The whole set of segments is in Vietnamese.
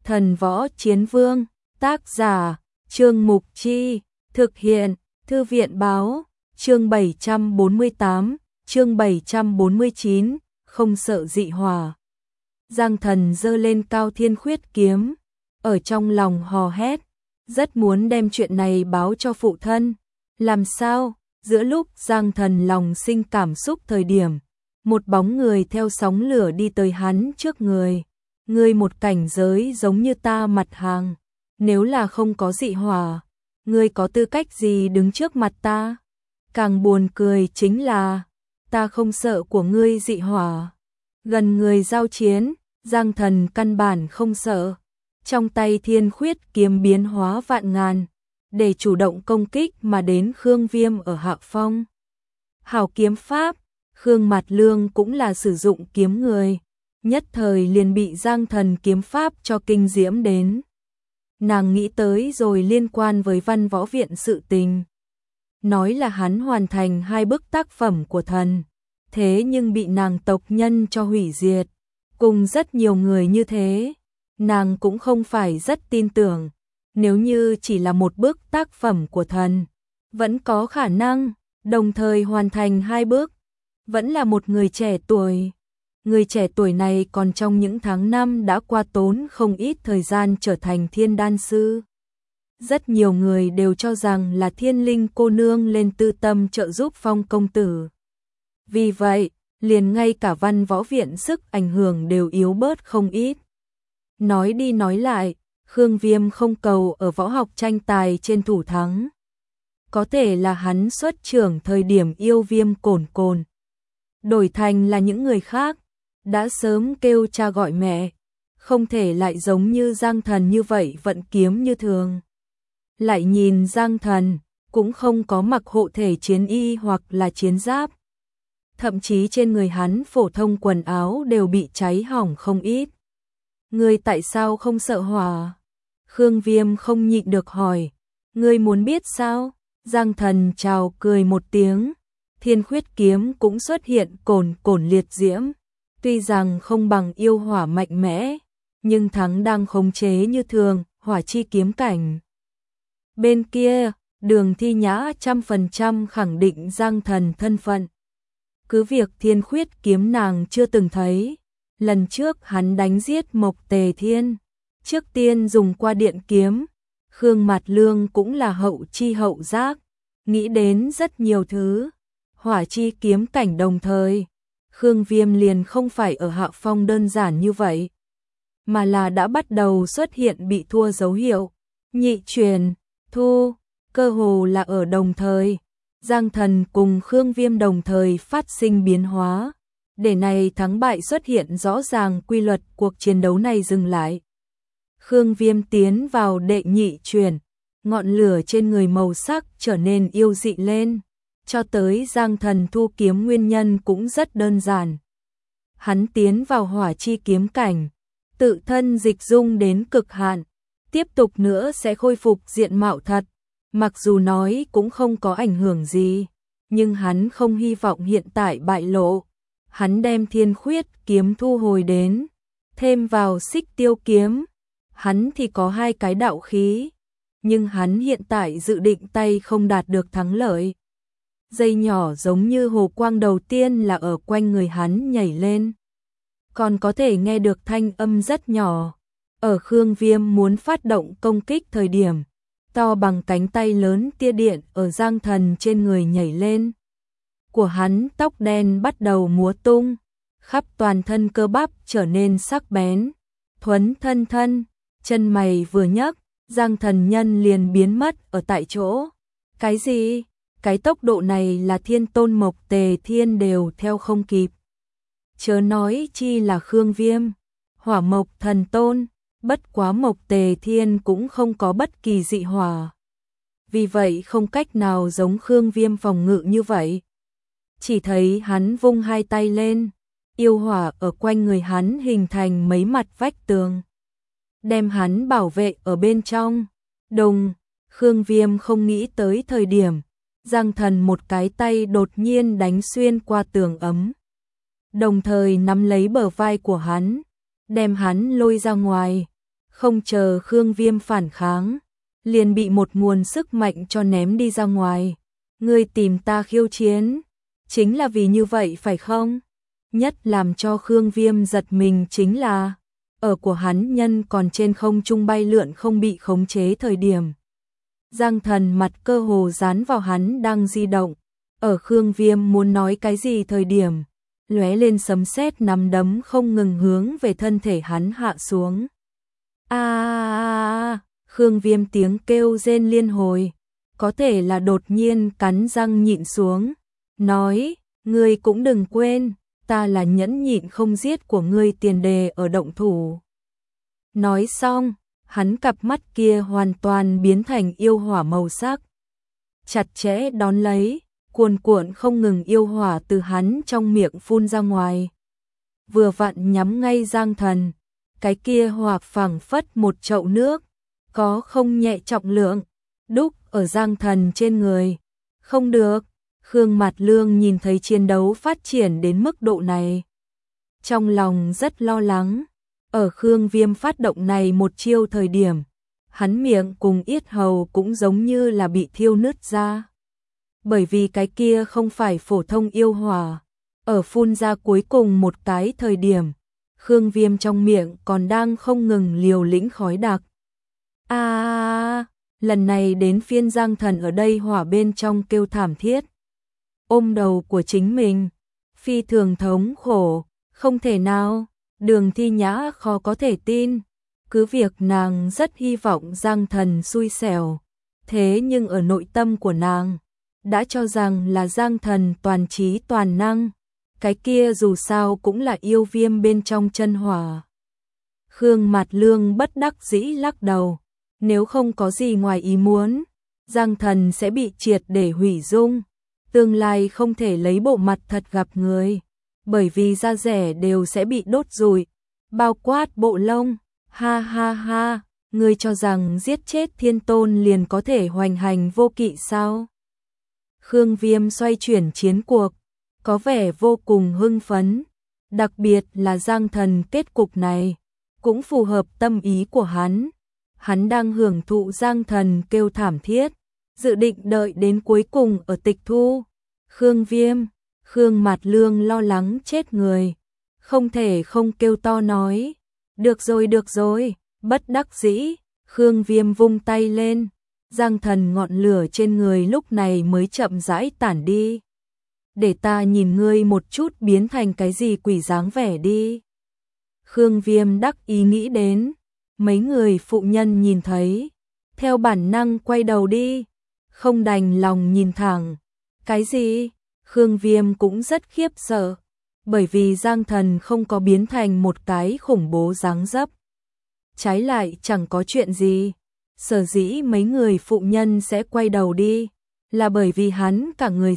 Thần Võ Chiến Vương, tác giả, Trương Mục Chi, thực hiện, Thư viện Báo, chương 748, chương 749, không sợ dị hỏa. Giang Thần giơ lên cao thiên khuyết kiếm, ở trong lòng hò hét, rất muốn đem chuyện này báo cho phụ thân. Làm sao? Giữa lúc Giang Thần lòng sinh cảm xúc thời điểm, một bóng người theo sóng lửa đi tới hắn trước người. Ngươi một cảnh giới giống như ta mặt hàng, nếu là không có dị hỏa, ngươi có tư cách gì đứng trước mặt ta? Càng buồn cười chính là, ta không sợ của ngươi dị hỏa. Gần người giao chiến, Giang Thần căn bản không sợ. Trong tay thiên khuyết kiếm biến hóa vạn ngàn, để chủ động công kích mà đến Khương Viêm ở hạ phong. Hảo kiếm pháp, Khương Mạt Lương cũng là sử dụng kiếm người, nhất thời liền bị Giang Thần kiếm pháp cho kinh diễm đến. Nàng nghĩ tới rồi liên quan với Văn Võ Viện sự tình. Nói là hắn hoàn thành 2 bức tác phẩm của thần, thế nhưng bị nàng tộc nhân cho hủy diệt. Cùng rất nhiều người như thế, nàng cũng không phải rất tin tưởng. Nếu như chỉ là một bức tác phẩm của thần, vẫn có khả năng đồng thời hoàn thành 2 bước. Vẫn là một người trẻ tuổi. Người trẻ tuổi này còn trong những tháng năm đã qua tốn không ít thời gian trở thành thiên đan sư. Rất nhiều người đều cho rằng là Thiên Linh cô nương lên tư tâm trợ giúp Phong công tử. Vì vậy, liền ngay cả Văn Võ Viện sức ảnh hưởng đều yếu bớt không ít. Nói đi nói lại, Khương Viêm không cầu ở võ học tranh tài trên thủ thắng. Có thể là hắn xuất trưởng thời điểm yêu Viêm cồn cồn. Đổi thành là những người khác, đã sớm kêu cha gọi mẹ, không thể lại giống như Giang Thần như vậy vận kiếm như thường. Lại nhìn Giang Thần, cũng không có mặc hộ thể chiến y hoặc là chiến giáp. Thậm chí trên người hắn phổ thông quần áo đều bị cháy hỏng không ít. Ngươi tại sao không sợ hỏa? Khương Viêm không nhịn được hỏi. Ngươi muốn biết sao? Giang Thần chào cười một tiếng. Thiên khuyết kiếm cũng xuất hiện cồn cồn liệt diễm. Tuy rằng không bằng yêu hỏa mạnh mẽ, nhưng thắng đang khống chế như thường, hỏa chi kiếm cảnh. Bên kia, Đường Thi Nhã 100% khẳng định Giang Thần thân phận. Cứ việc thiên khuyết kiếm nàng chưa từng thấy. Lần trước hắn đánh giết Mộc Tề Thiên, trước tiên dùng qua điện kiếm. Khương Mạt Lương cũng là hậu chi hậu giác, nghĩ đến rất nhiều thứ. Hỏa chi kiếm cảnh đồng thời, Khương Viêm liền không phải ở hạ phong đơn giản như vậy, mà là đã bắt đầu xuất hiện bị thua dấu hiệu. Nhị truyền, thu, cơ hồ là ở đồng thời. Giang Thần cùng Khương Viêm đồng thời phát sinh biến hóa, để này thắng bại xuất hiện rõ ràng, quy luật cuộc chiến đấu này dừng lại. Khương Viêm tiến vào đệ nhị truyền, ngọn lửa trên người màu sắc trở nên yêu dị lên. Cho tới Giang Thần thu kiếm nguyên nhân cũng rất đơn giản. Hắn tiến vào hỏa chi kiếm cảnh, tự thân dịch dung đến cực hạn, tiếp tục nữa sẽ khôi phục diện mạo thật. Mặc dù nói cũng không có ảnh hưởng gì, nhưng hắn không hy vọng hiện tại bại lộ. Hắn đem thiên khuyết kiếm thu hồi đến, thêm vào xích tiêu kiếm. Hắn thì có 2 cái đạo khí, nhưng hắn hiện tại dự định tay không đạt được thắng lợi. Dây nhỏ giống như hồ quang đầu tiên là ở quanh người hắn nhảy lên. Còn có thể nghe được thanh âm rất nhỏ. Ở Khương Viêm muốn phát động công kích thời điểm, to bằng cánh tay lớn tia điện ở Giang Thần trên người nhảy lên. Của hắn tóc đen bắt đầu múa tung, khắp toàn thân cơ bắp trở nên sắc bén, thuấn thân, chân mày vừa nhấc, Giang Thần nhân liền biến mất ở tại chỗ. Cái gì? Cái tốc độ này là Thiên Tôn Mộc Tề Thiên đều theo không kịp. Chớ nói chi là Khương Viêm, Hỏa Mộc Thần Tôn, bất quá Mộc Tề Thiên cũng không có bất kỳ dị hỏa. Vì vậy không cách nào giống Khương Viêm phòng ngự như vậy. Chỉ thấy hắn vung 2 tay lên, yêu hỏa ở quanh người hắn hình thành mấy mặt vách tường, đem hắn bảo vệ ở bên trong. Đùng, Khương Viêm không nghĩ tới thời điểm Giang Thần một cái tay đột nhiên đánh xuyên qua tường ấm, đồng thời nắm lấy bờ vai của hắn, đem hắn lôi ra ngoài. không chờ Khương Viêm phản kháng, liền bị một nguồn sức mạnh cho ném đi ra ngoài. Ngươi tìm ta khiêu chiến, chính là vì như vậy phải không? Nhất làm cho Khương Viêm giật mình chính là, ở của hắn nhân còn trên không trung bay lượn không bị khống chế thời điểm. Giang Thần mặt cơ hồ dán vào hắn đang di động, ở Khương Viêm muốn nói cái gì thời điểm, lóe lên sấm sét nắm đấm không ngừng hướng về thân thể hắn hạ xuống. Khương Viêm tiếng kêu rên liên hồi, có thể là đột nhiên cắn răng nhịn xuống, nói, ngươi cũng đừng quên, ta là nhẫn nhịn không giết của ngươi tiền đề ở động thủ. Nói xong, hắn cặp mắt kia hoàn toàn biến thành yêu hỏa màu sắc. Chặt chẽ đón lấy, cuồn cuộn không ngừng yêu hỏa từ hắn trong miệng phun ra ngoài. Vừa vặn nhắm ngay Giang Thần, cái kia hỏa phảng phất một chậu nước, có không nhẹ trọng lượng, đúc ở Giang Thần trên người. Không được, Khương Mạt Lương nhìn thấy chiến đấu phát triển đến mức độ này. Trong lòng rất lo lắng, ở Khương Viêm phát động này một chiêu thời điểm, hắn miệng cùng yết hầu cũng giống như là bị thiêu nứt ra. Bởi vì cái kia không phải phổ thông yêu hỏa, ở phun ra cuối cùng một cái thời điểm, Khương Viêm trong miệng còn đang không ngừng liều lĩnh khói đặc. Lần này đến phiên Giang Thần ở đây hỏa bên trong kêu thảm thiết. Ôm đầu của chính mình, phi thường thống khổ, không thể nào, Đường Thi Nhã khó có thể tin. Cứ việc nàng rất hy vọng Giang Thần xui xẻo, thế nhưng ở nội tâm của nàng, đã cho rằng là Giang Thần toàn trí toàn năng, cái kia dù sao cũng là yêu viêm bên trong chân hỏa. Khương Mạt Lương bất đắc dĩ lắc đầu, nếu không có gì ngoài ý muốn, Giang Thần sẽ bị triệt để hủy dung, tương lai không thể lấy bộ mặt thật gặp người, bởi vì da rẻ đều sẽ bị đốt rụi, bao quát bộ lông. Ha ha ha, ngươi cho rằng giết chết Thiên Tôn liền có thể hoành hành vô kỵ sao? Khương Viêm xoay chuyển chiến cuộc, có vẻ vô cùng hưng phấn, đặc biệt là Giang Thần kết cục này, cũng phù hợp tâm ý của hắn. Hắn đang hưởng thụ Giang Thần kêu thảm thiết, dự định đợi đến cuối cùng ở tịch thu. Khương Viêm, Khương Mạt Lương lo lắng chết người, không thể không kêu to nói. Được rồi, bất đắc dĩ, Khương Viêm vung tay lên, Giang Thần ngọn lửa trên người lúc này mới chậm rãi tản đi. Để ta nhìn ngươi một chút biến thành cái gì quỷ dáng vẻ đi. Khương Viêm đắc ý nghĩ đến, mấy người phụ nhân nhìn thấy, theo bản năng quay đầu đi, không đành lòng nhìn thẳng. Cái gì? Khương Viêm cũng rất khiếp sợ, bởi vì Giang Thần không có biến thành một cái khủng bố dáng dấp. Trái lại chẳng có chuyện gì, sở dĩ mấy người phụ nhân sẽ quay đầu đi, là bởi vì hắn cả người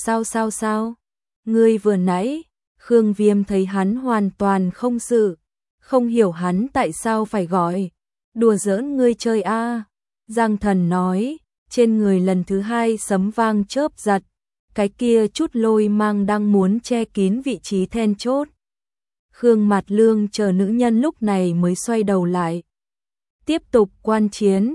sao. Ngươi vừa nãy, Khương Viêm thấy hắn hoàn toàn không sự, không hiểu hắn tại sao phải gọi, đùa giỡn ngươi chơi a. Giang Thần nói, trên người lần thứ hai sấm vang chớp giật, cái kia chút lôi mang đang muốn che kín vị trí then chốt. Khương Mạt Lương chờ nữ nhân lúc này mới xoay đầu lại. Tiếp tục quan chiến,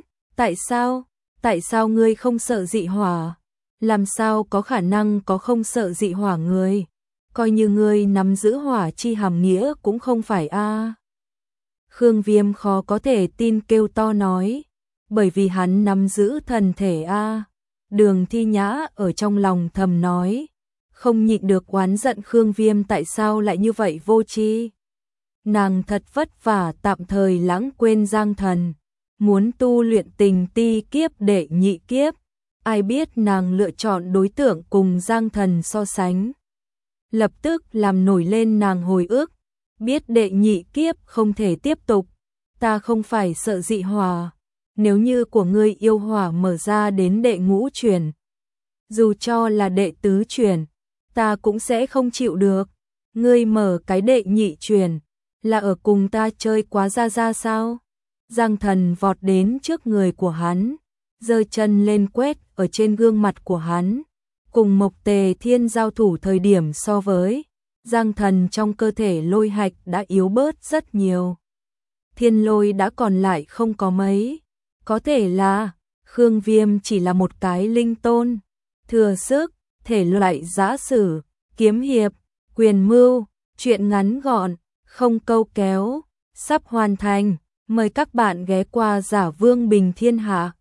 tại sao ngươi không sợ dị hỏa? Làm sao có khả năng có không sợ dị hỏa người? Coi như ngươi nắm giữ hỏa chi hàm nghĩa cũng không phải a. Khương Viêm khó có thể tin kêu to nói, bởi vì hắn nắm giữ thần thể a. Đường Thi Nhã ở trong lòng thầm nói, không nhịn được oán giận Khương Viêm tại sao lại như vậy vô tri. Nàng thật vất vả tạm thời lãng quên Giang Thần, muốn tu luyện tình ti kiếp đệ nhị kiếp, ai biết nàng lựa chọn đối tượng cùng Giang Thần so sánh. Lập tức làm nổi lên nàng hồi ức, biết đệ nhị kiếp không thể tiếp tục, ta không phải sợ dị hỏa. Nếu như của ngươi yêu hỏa mở ra đến đệ ngũ chuyển, dù cho là đệ tứ chuyển, ta cũng sẽ không chịu được. Ngươi mở cái đệ nhị chuyển, là ở cùng ta chơi quá ra sao? Giang Thần vọt đến trước người của hắn, giơ chân lên quét ở trên gương mặt của hắn, cùng Mộc Tề Thiên giao thủ thời điểm so với, Giang Thần trong cơ thể lôi hạch đã yếu bớt rất nhiều. thiên lôi đã còn lại không có mấy. Có thể là Khương Viêm chỉ là một cái linh tôn, thừa sức, thể loại giã sử, kiếm hiệp, quyền mưu, chuyện ngắn gọn, không câu kéo, sắp hoàn thành. Mời các bạn ghé qua Giả Vương Bình Thiên Hạ.